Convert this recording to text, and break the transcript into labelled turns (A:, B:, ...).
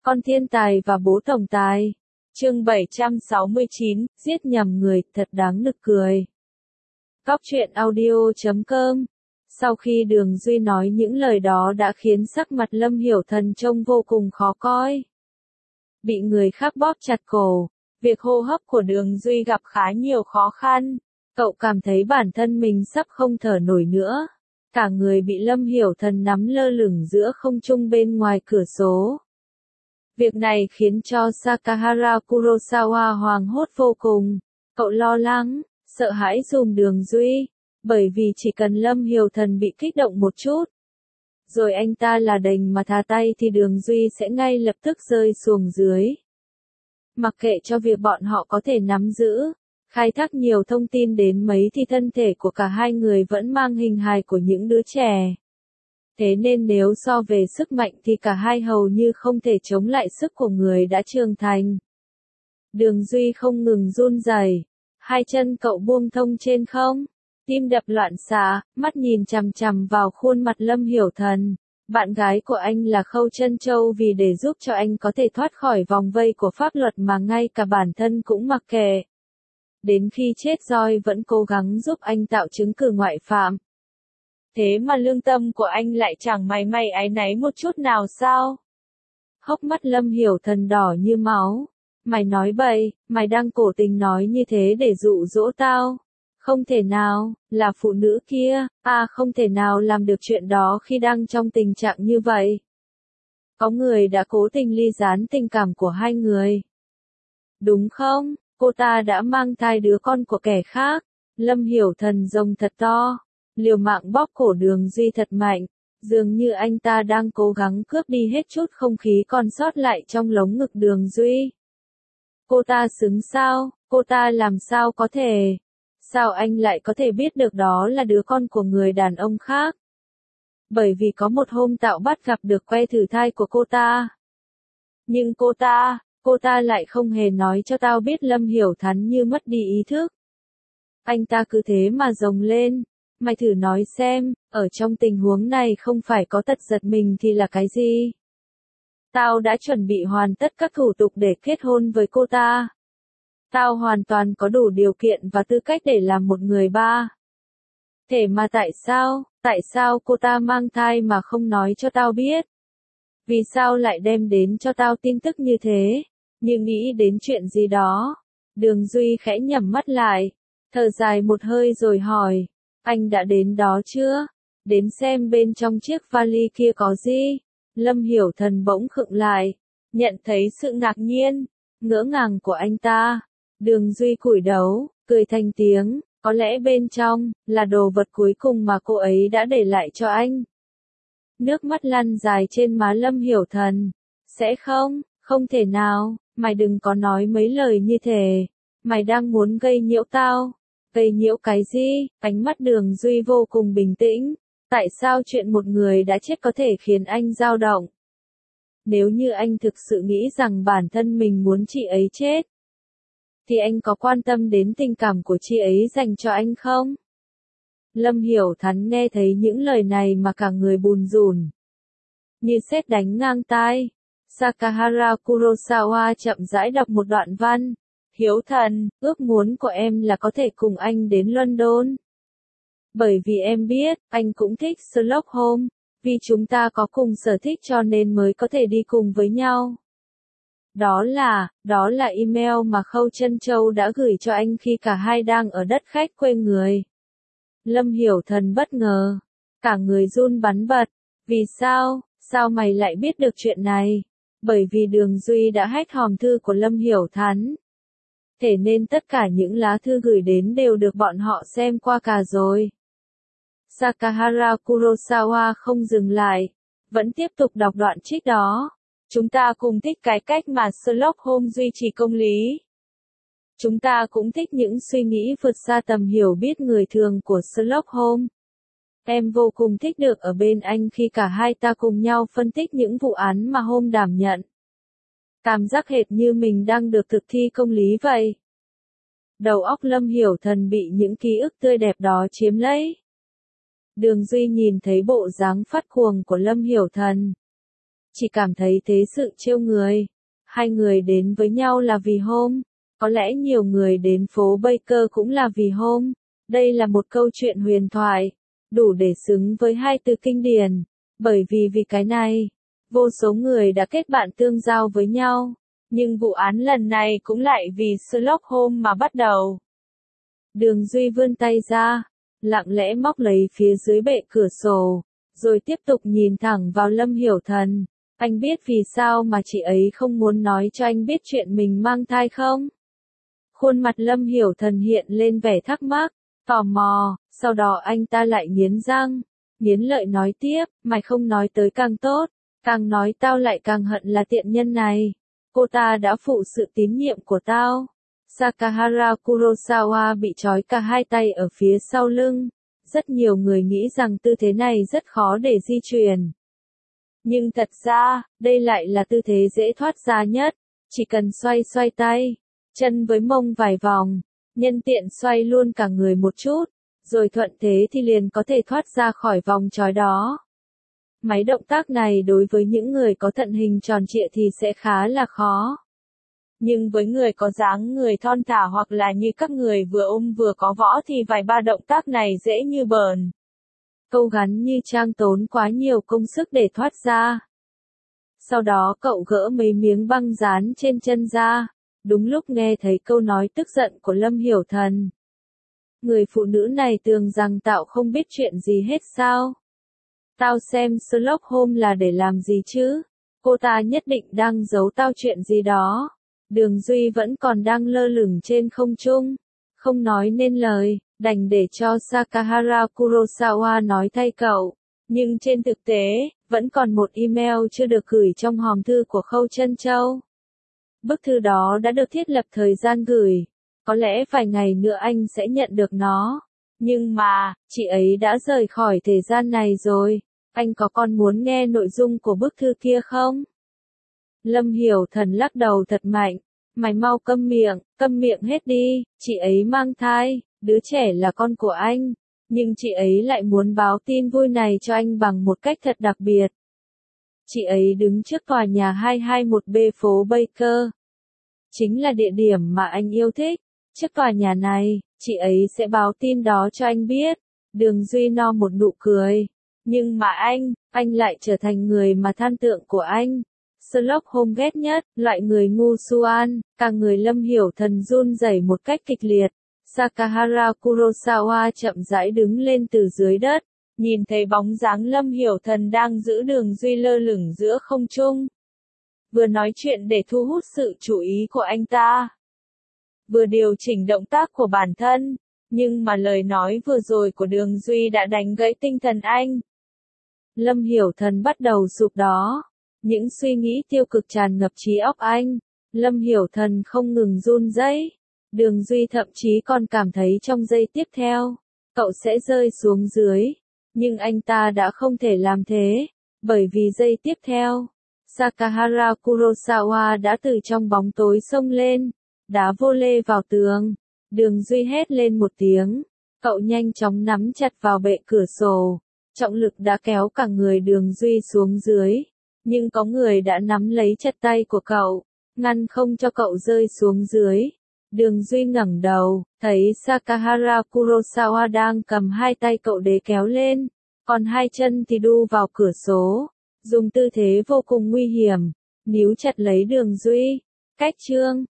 A: Con thiên tài và bố tổng tài. Chương 769, giết nhầm người, thật đáng nực cười. Cóc truyện audio.com. Sau khi Đường Duy nói những lời đó đã khiến sắc mặt Lâm Hiểu Thần trông vô cùng khó coi. Bị người khác bóp chặt cổ, việc hô hấp của Đường Duy gặp khá nhiều khó khăn. Cậu cảm thấy bản thân mình sắp không thở nổi nữa. Cả người bị Lâm Hiểu Thần nắm lơ lửng giữa không trung bên ngoài cửa sổ. Việc này khiến cho Sakahara Kurosawa hoảng hốt vô cùng. Cậu lo lắng, sợ hãi giùm Đường Duy, bởi vì chỉ cần Lâm Hiểu Thần bị kích động một chút, rồi anh ta là đành mà thả tay thì Đường Duy sẽ ngay lập tức rơi xuống dưới. Mặc kệ cho việc bọn họ có thể nắm giữ, khai thác nhiều thông tin đến mấy thì thân thể của cả hai người vẫn mang hình hài của những đứa trẻ. Thế nên nếu so về sức mạnh thì cả hai hầu như không thể chống lại sức của người đã trưởng thành. Đường Duy không ngừng run rẩy, hai chân cậu buông thong trên không, tim đập loạn xạ, mắt nhìn chằm chằm vào khuôn mặt Lâm Hiểu Thần. Bạn gái của anh là Khâu Trân Châu vì để giúp cho anh có thể thoát khỏi vòng vây của pháp luật mà ngay cả bản thân cũng mặc kệ. Đến khi chết roi vẫn cố gắng giúp anh tạo chứng cứ ngoại phạm. Thế mà lương tâm của anh lại chẳng mảy may áy náy một chút nào sao? Hốc mắt Lâm Hiểu Thần đỏ như máu. Mày nói bậy, mày đang cố tình nói như thế để dụ dỗ tao. Không thể nào, là phụ nữ kia, không thể nào làm được chuyện đó khi đang trong tình trạng như vậy. Có người đã cố tình ly gián tình cảm của hai người. Đúng không? Cô ta đã mang thai đứa con của kẻ khác. Lâm Hiểu Thần rống thật to, liều mạng bóp cổ Đường Duy thật mạnh, dường như anh ta đang cố gắng cướp đi hết chút không khí còn sót lại trong lồng ngực Đường Duy. Cô ta xứng sao? Cô ta làm sao có thể? Sao anh lại có thể biết được đó là đứa con của người đàn ông khác? Bởi vì có một hôm tao bắt gặp được que thử thai của cô ta. Nhưng cô ta lại không hề nói cho tao biết. Lâm Hiểu Thần như mất đi ý thức. Anh ta cứ thế mà rống lên. Mày thử nói xem, ở trong tình huống này không phải có tật giật mình thì là cái gì? Tao đã chuẩn bị hoàn tất các thủ tục để kết hôn với cô ta. Tao hoàn toàn có đủ điều kiện và tư cách để làm một người ba. Thế mà tại sao cô ta mang thai mà không nói cho tao biết? Vì sao lại đem đến cho tao tin tức như thế? Như nghĩ đến chuyện gì đó. Đường Duy khẽ nhắm mắt lại, thở dài một hơi rồi hỏi, anh đã đến đó chưa? Đến xem bên trong chiếc vali kia có gì? Lâm Hiểu Thần bỗng khựng lại, nhận thấy sự ngạc nhiên, ngỡ ngàng của anh ta. Đường Duy cúi đầu, cười thành tiếng, có lẽ bên trong là đồ vật cuối cùng mà cô ấy đã để lại cho anh. Nước mắt lăn dài trên má Lâm Hiểu Thần. Sẽ không thể nào, mày đừng có nói mấy lời như thế. Mày đang muốn gây nhiễu tao. Gây nhiễu cái gì? Ánh mắt Đường Duy vô cùng bình tĩnh. Tại sao chuyện một người đã chết có thể khiến anh dao động? Nếu như anh thực sự nghĩ rằng bản thân mình muốn chị ấy chết, thì anh có quan tâm đến tình cảm của chị ấy dành cho anh không? Lâm Hiểu Thần nghe thấy những lời này mà cả người bùn rùn. Như sét đánh ngang tai. Sakahara Kurosawa chậm rãi đọc một đoạn văn. Hiếu Thần, ước muốn của em là có thể cùng anh đến London. Bởi vì em biết, anh cũng thích Sherlock Holmes. Vì chúng ta có cùng sở thích cho nên mới có thể đi cùng với nhau. Đó là email mà Khâu Trân Châu đã gửi cho anh khi cả hai đang ở đất khách quê người. Lâm Hiểu Thần bất ngờ, cả người run bắn bật. Vì sao mày lại biết được chuyện này? Bởi vì Đường Duy đã hack hòm thư của Lâm Hiểu Thần. Thế nên tất cả những lá thư gửi đến đều được bọn họ xem qua cả rồi. Sakahara Kurosawa không dừng lại, vẫn tiếp tục đọc đoạn trích đó. Chúng ta cùng thích cái cách mà Sherlock Holmes duy trì công lý. Chúng ta cũng thích những suy nghĩ vượt xa tầm hiểu biết người thường của Sherlock Holmes. Em vô cùng thích được ở bên anh khi cả hai ta cùng nhau phân tích những vụ án mà Holmes đảm nhận. Cảm giác hệt như mình đang được thực thi công lý vậy. Đầu óc Lâm Hiểu Thần bị những ký ức tươi đẹp đó chiếm lấy. Đường Duy nhìn thấy bộ dáng phát cuồng của Lâm Hiểu Thần. chỉ cảm thấy thế sự trêu người. Hai người đến với nhau là vì Home, có lẽ nhiều người đến phố Baker cũng là vì Home. Đây là một câu chuyện huyền thoại, đủ để xứng với hai từ kinh điển, bởi vì cái này, vô số người đã kết bạn tương giao với nhau, nhưng vụ án lần này cũng lại vì Sherlock Holmes mà bắt đầu. Đường Duy vươn tay ra, lặng lẽ móc lấy phía dưới bệ cửa sổ, rồi tiếp tục nhìn thẳng vào Lâm Hiểu Thần. Anh biết vì sao mà chị ấy không muốn nói cho anh biết chuyện mình mang thai không? Khuôn mặt Lâm Hiểu Thần hiện lên vẻ thắc mắc, tò mò, sau đó anh ta lại nghiến răng, nghiến lợi nói tiếp, mày không nói tới càng tốt, càng nói tao lại càng hận là tiện nhân này. Cô ta đã phụ sự tín nhiệm của tao. Sakahara Kurosawa bị trói cả hai tay ở phía sau lưng. Rất nhiều người nghĩ rằng tư thế này rất khó để di chuyển. Nhưng thật ra, đây lại là tư thế dễ thoát ra nhất. Chỉ cần xoay tay, chân với mông vài vòng, nhân tiện xoay luôn cả người một chút, rồi thuận thế thì liền có thể thoát ra khỏi vòng trói đó. Mấy động tác này đối với những người có thận hình tròn trịa thì sẽ khá là khó. Nhưng với người có dáng người thon thả hoặc là như các người vừa ôm vừa có võ thì vài ba động tác này dễ như bờn. Câu gắn như Trang tốn quá nhiều công sức để thoát ra. Sau đó cậu gỡ mấy miếng băng dán trên chân ra, đúng lúc nghe thấy câu nói tức giận của Lâm Hiểu Thần. Người phụ nữ này tưởng rằng tao không biết chuyện gì hết sao? Tao xem Sherlock Holmes là để làm gì chứ? Cô ta nhất định đang giấu tao chuyện gì đó. Đường Duy vẫn còn đang lơ lửng trên không trung, không nói nên lời, đành để cho Sakahara Kurosawa nói thay cậu. Nhưng trên thực tế, vẫn còn một email chưa được gửi trong hòm thư của Khâu Trân Châu. Bức thư đó đã được thiết lập thời gian gửi, có lẽ vài ngày nữa anh sẽ nhận được nó. Nhưng mà, chị ấy đã rời khỏi thời gian này rồi, anh có còn muốn nghe nội dung của bức thư kia không? Lâm Hiểu Thần lắc đầu thật mạnh, mày mau câm miệng hết đi, chị ấy mang thai, đứa trẻ là con của anh, nhưng chị ấy lại muốn báo tin vui này cho anh bằng một cách thật đặc biệt. Chị ấy đứng trước tòa nhà 221B phố Baker. Chính là địa điểm mà anh yêu thích. Trước tòa nhà này, chị ấy sẽ báo tin đó cho anh biết. Đường Duy no một nụ cười. Nhưng mà anh lại trở thành người mà than tượng của anh. Sherlock Holmes ghét nhất, loại người ngu xuan, cả người Lâm Hiểu Thần run rẩy một cách kịch liệt. Sakahara Kurosawa chậm rãi đứng lên từ dưới đất, nhìn thấy bóng dáng Lâm Hiểu Thần đang giữ Đường Duy lơ lửng giữa không trung. Vừa nói chuyện để thu hút sự chú ý của anh ta, vừa điều chỉnh động tác của bản thân, nhưng mà lời nói vừa rồi của Đường Duy đã đánh gãy tinh thần anh. Lâm Hiểu Thần bắt đầu sụp đó. Những suy nghĩ tiêu cực tràn ngập trí óc anh. Lâm Hiểu Thần không ngừng run rẩy. Đường Duy thậm chí còn cảm thấy trong giây tiếp theo, cậu sẽ rơi xuống dưới. Nhưng anh ta đã không thể làm thế, bởi vì giây tiếp theo, Sakahara Kurosawa đã từ trong bóng tối xông lên, đá vô lê vào tường. Đường Duy hét lên một tiếng, cậu nhanh chóng nắm chặt vào bệ cửa sổ. Trọng lực đã kéo cả người Đường Duy xuống dưới. Nhưng có người đã nắm lấy chặt tay của cậu, ngăn không cho cậu rơi xuống dưới. Đường Duy ngẩng đầu, thấy Sakahara Kurosawa đang cầm hai tay cậu để kéo lên, còn hai chân thì đu vào cửa sổ, dùng tư thế vô cùng nguy hiểm, níu chặt lấy Đường Duy. Cách chương